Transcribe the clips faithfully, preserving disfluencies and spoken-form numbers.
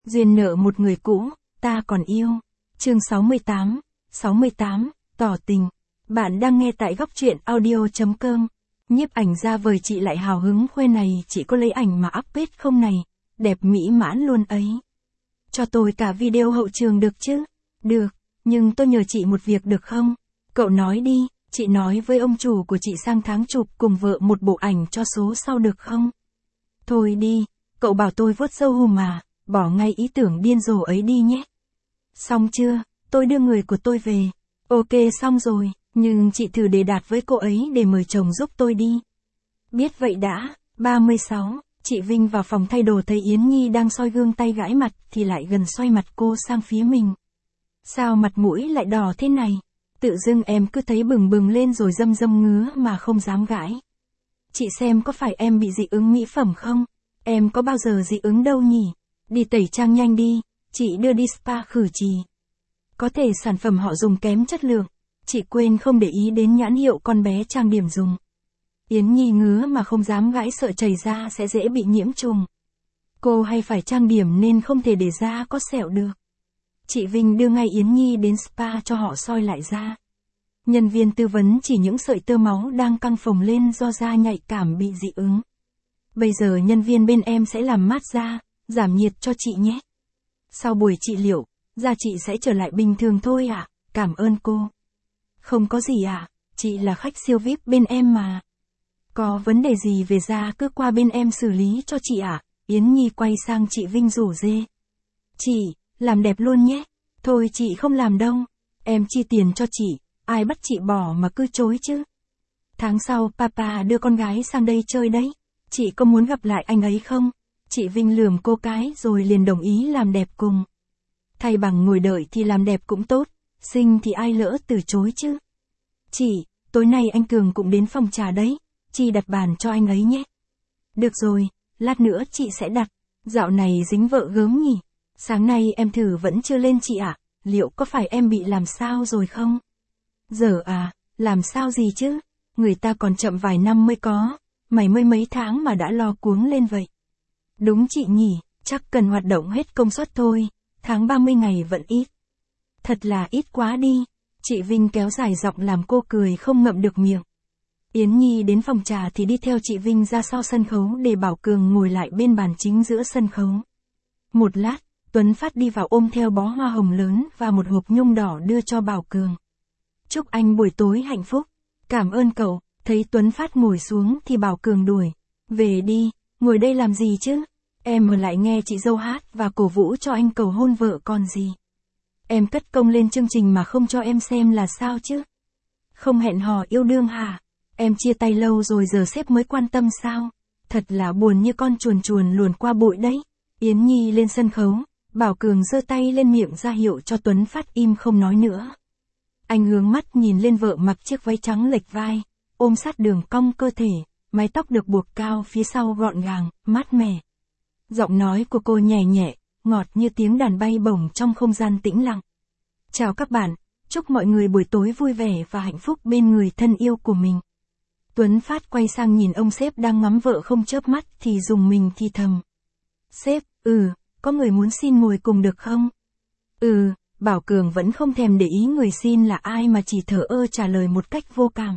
Duyên nợ một người cũ, ta còn yêu. Chương sáu mươi tám, sáu mươi tám, tỏ tình. Bạn đang nghe tại góc truyện audio.com. Nhiếp ảnh ra vời chị lại hào hứng khoe này, chị có lấy ảnh mà upload không này? Đẹp mỹ mãn luôn ấy. Cho tôi cả video hậu trường được chứ? Được, nhưng tôi nhờ chị một việc được không? Cậu nói đi, chị nói với ông chủ của chị sang tháng chụp cùng vợ một bộ ảnh cho số sau được không? Thôi đi, cậu bảo tôi vuốt râu hùm mà, bỏ ngay ý tưởng điên rồ ấy đi nhé. Xong chưa, tôi đưa người của tôi về. Ok xong rồi, nhưng chị thử đề đạt với cô ấy để mời chồng giúp tôi đi. Biết vậy đã. ba mươi sáu, chị Vinh vào phòng thay đồ thấy Yến Nhi đang soi gương tay gãi mặt thì lại gần xoay mặt cô sang phía mình. Sao mặt mũi lại đỏ thế này? Tự dưng em cứ thấy bừng bừng lên rồi dâm dâm ngứa mà không dám gãi. Chị xem có phải em bị dị ứng mỹ phẩm không? Em có bao giờ dị ứng đâu nhỉ? Đi tẩy trang nhanh đi, chị đưa đi spa khử trì. Có thể sản phẩm họ dùng kém chất lượng, chị quên không để ý đến nhãn hiệu con bé trang điểm dùng. Yến Nhi ngứa mà không dám gãi sợ chảy ra sẽ dễ bị nhiễm trùng. Cô hay phải trang điểm nên không thể để da có sẹo được. Chị Vinh đưa ngay Yến Nhi đến spa cho họ soi lại da. Nhân viên tư vấn chỉ những sợi tơ máu đang căng phồng lên do da nhạy cảm bị dị ứng. Bây giờ nhân viên bên em sẽ làm mát da, giảm nhiệt cho chị nhé. Sau buổi trị liệu, da chị sẽ trở lại bình thường thôi ạ, à? Cảm ơn cô. Không có gì ạ, à? Chị là khách siêu vi ai pi bên em mà. Có vấn đề gì về da cứ qua bên em xử lý cho chị ạ. À? Yến Nhi quay sang chị Vinh rủ rê. Chị, làm đẹp luôn nhé. Thôi chị không làm đâu. Em chi tiền cho chị, ai bắt chị bỏ mà cứ chối chứ. Tháng sau papa đưa con gái sang đây chơi đấy. Chị có muốn gặp lại anh ấy không? Chị Vinh lườm cô cái rồi liền đồng ý làm đẹp cùng. Thay bằng ngồi đợi thì làm đẹp cũng tốt, xinh thì ai lỡ từ chối chứ. Chị, tối nay anh Cường cũng đến phòng trà đấy, chị đặt bàn cho anh ấy nhé. Được rồi, lát nữa chị sẽ đặt, dạo này dính vợ gớm nhỉ. Sáng nay em thử vẫn chưa lên chị ạ, à? Liệu có phải em bị làm sao rồi không? Giờ à, làm sao gì chứ, người ta còn chậm vài năm mới có, mày mới mấy tháng mà đã lo cuống lên vậy. Đúng chị nhỉ, chắc cần hoạt động hết công suất thôi, tháng ba mươi ngày vẫn ít. Thật là ít quá đi, chị Vinh kéo dài giọng làm cô cười không ngậm được miệng. Yến Nhi đến phòng trà thì đi theo chị Vinh ra sau sân khấu để Bảo Cường ngồi lại bên bàn chính giữa sân khấu. Một lát, Tuấn Phát đi vào ôm theo bó hoa hồng lớn và một hộp nhung đỏ đưa cho Bảo Cường. Chúc anh buổi tối hạnh phúc. Cảm ơn cậu. Thấy Tuấn Phát ngồi xuống thì Bảo Cường đuổi. Về đi, ngồi đây làm gì chứ? Em ở lại nghe chị dâu hát và cổ vũ cho anh cầu hôn vợ còn gì. Em cất công lên chương trình mà không cho em xem là sao chứ? Không hẹn hò yêu đương hả? Em chia tay lâu rồi giờ sếp mới quan tâm sao? Thật là buồn như con chuồn chuồn luồn qua bụi đấy. Yến Nhi lên sân khấu, Bảo Cường giơ tay lên miệng ra hiệu cho Tuấn Phát im không nói nữa. Anh hướng mắt nhìn lên vợ mặc chiếc váy trắng lệch vai, ôm sát đường cong cơ thể, mái tóc được buộc cao phía sau gọn gàng, mát mẻ. Giọng nói của cô nhẹ nhẹ, ngọt như tiếng đàn bay bổng trong không gian tĩnh lặng. Chào các bạn, chúc mọi người buổi tối vui vẻ và hạnh phúc bên người thân yêu của mình. Tuấn Phát quay sang nhìn ông sếp đang ngắm vợ không chớp mắt thì dùng mình thì thầm. Sếp, ừ, có người muốn xin ngồi cùng được không? Ừ, Bảo Cường vẫn không thèm để ý người xin là ai mà chỉ thở ơ trả lời một cách vô cảm.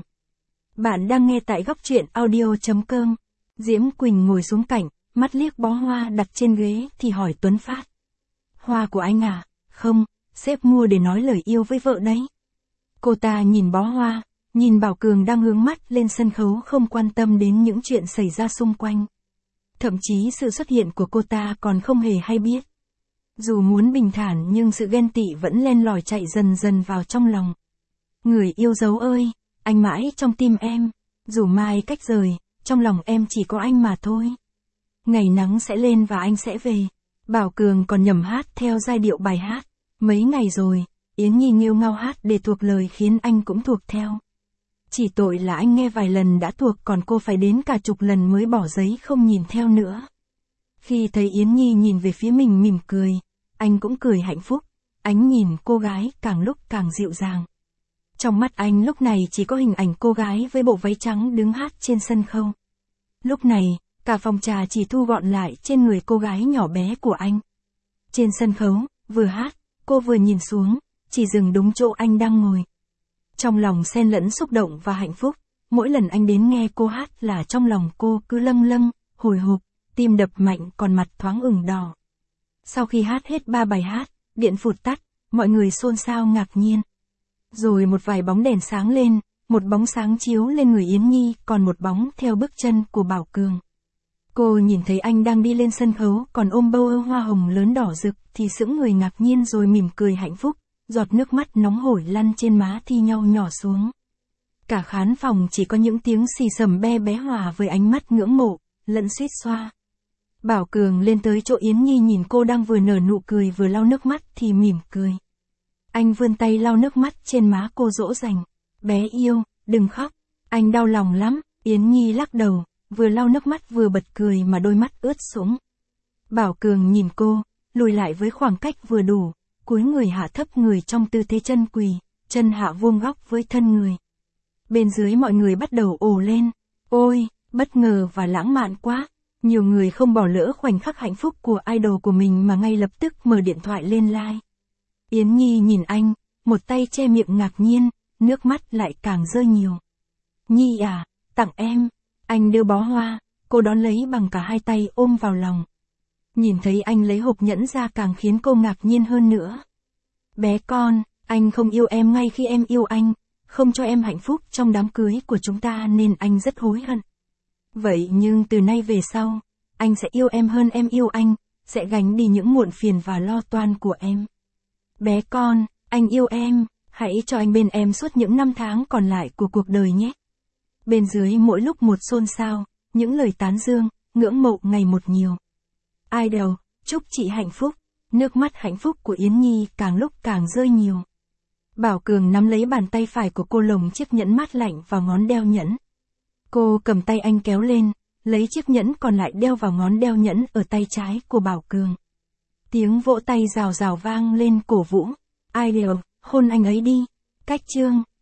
Bạn đang nghe tại góc truyện audio.com. Diễm Quỳnh ngồi xuống cạnh, mắt liếc bó hoa đặt trên ghế thì hỏi Tuấn Phát. Hoa của anh à? Không, sếp mua để nói lời yêu với vợ đấy. Cô ta nhìn bó hoa, nhìn Bảo Cường đang hướng mắt lên sân khấu không quan tâm đến những chuyện xảy ra xung quanh. Thậm chí sự xuất hiện của cô ta còn không hề hay biết. Dù muốn bình thản nhưng sự ghen tị vẫn len lỏi chạy dần dần vào trong lòng. Người yêu dấu ơi, anh mãi trong tim em, dù mai cách rời, trong lòng em chỉ có anh mà thôi. Ngày nắng sẽ lên và anh sẽ về. Bảo Cường còn nhẩm hát theo giai điệu bài hát. Mấy ngày rồi, Yến Nhi nghêu ngao hát để thuộc lời khiến anh cũng thuộc theo. Chỉ tội là anh nghe vài lần đã thuộc còn cô phải đến cả chục lần mới bỏ giấy không nhìn theo nữa. Khi thấy Yến Nhi nhìn về phía mình mỉm cười, anh cũng cười hạnh phúc, ánh nhìn cô gái càng lúc càng dịu dàng. Trong mắt anh lúc này chỉ có hình ảnh cô gái với bộ váy trắng đứng hát trên sân khấu. Lúc này, cả phòng trà chỉ thu gọn lại trên người cô gái nhỏ bé của anh. Trên sân khấu, vừa hát, cô vừa nhìn xuống, chỉ dừng đúng chỗ anh đang ngồi. Trong lòng xen lẫn xúc động và hạnh phúc, mỗi lần anh đến nghe cô hát là trong lòng cô cứ lâng lâng, hồi hộp, tim đập mạnh còn mặt thoáng ửng đỏ. Sau khi hát hết ba bài hát, điện phụt tắt, mọi người xôn xao ngạc nhiên. Rồi một vài bóng đèn sáng lên, một bóng sáng chiếu lên người Yến Nhi, còn một bóng theo bước chân của Bảo Cường. Cô nhìn thấy anh đang đi lên sân khấu, còn ôm bông hoa hồng lớn đỏ rực, thì sững người ngạc nhiên rồi mỉm cười hạnh phúc, giọt nước mắt nóng hổi lăn trên má thi nhau nhỏ xuống. Cả khán phòng chỉ có những tiếng xì xầm be bé hòa với ánh mắt ngưỡng mộ, lẫn suýt xoa. Bảo Cường lên tới chỗ Yến Nhi nhìn cô đang vừa nở nụ cười vừa lau nước mắt thì mỉm cười. Anh vươn tay lau nước mắt trên má cô dỗ dành. Bé yêu, đừng khóc, anh đau lòng lắm. Yến Nhi lắc đầu, vừa lau nước mắt vừa bật cười mà đôi mắt ướt sũng. Bảo Cường nhìn cô, lùi lại với khoảng cách vừa đủ, cúi người hạ thấp người trong tư thế chân quỳ, chân hạ vuông góc với thân người. Bên dưới mọi người bắt đầu ồ lên. Ôi, bất ngờ và lãng mạn quá. Nhiều người không bỏ lỡ khoảnh khắc hạnh phúc của idol của mình mà ngay lập tức mở điện thoại lên like. Yến Nhi nhìn anh, một tay che miệng ngạc nhiên, nước mắt lại càng rơi nhiều. Nhi à, tặng em. Anh đưa bó hoa, cô đón lấy bằng cả hai tay ôm vào lòng. Nhìn thấy anh lấy hộp nhẫn ra càng khiến cô ngạc nhiên hơn nữa. Bé con, anh không yêu em ngay khi em yêu anh, không cho em hạnh phúc trong đám cưới của chúng ta nên anh rất hối hận. Vậy nhưng từ nay về sau, anh sẽ yêu em hơn em yêu anh, sẽ gánh đi những muộn phiền và lo toan của em. Bé con, anh yêu em, hãy cho anh bên em suốt những năm tháng còn lại của cuộc đời nhé. Bên dưới mỗi lúc một xôn xao, những lời tán dương, ngưỡng mộ ngày một nhiều. Idol, chúc chị hạnh phúc, nước mắt hạnh phúc của Yến Nhi càng lúc càng rơi nhiều. Bảo Cường nắm lấy bàn tay phải của cô lồng chiếc nhẫn mát lạnh vào ngón đeo nhẫn. Cô cầm tay anh kéo lên, lấy chiếc nhẫn còn lại đeo vào ngón đeo nhẫn ở tay trái của Bảo Cường. Tiếng vỗ tay rào rào vang lên cổ vũ. Idol, hôn anh ấy đi. Cách chương.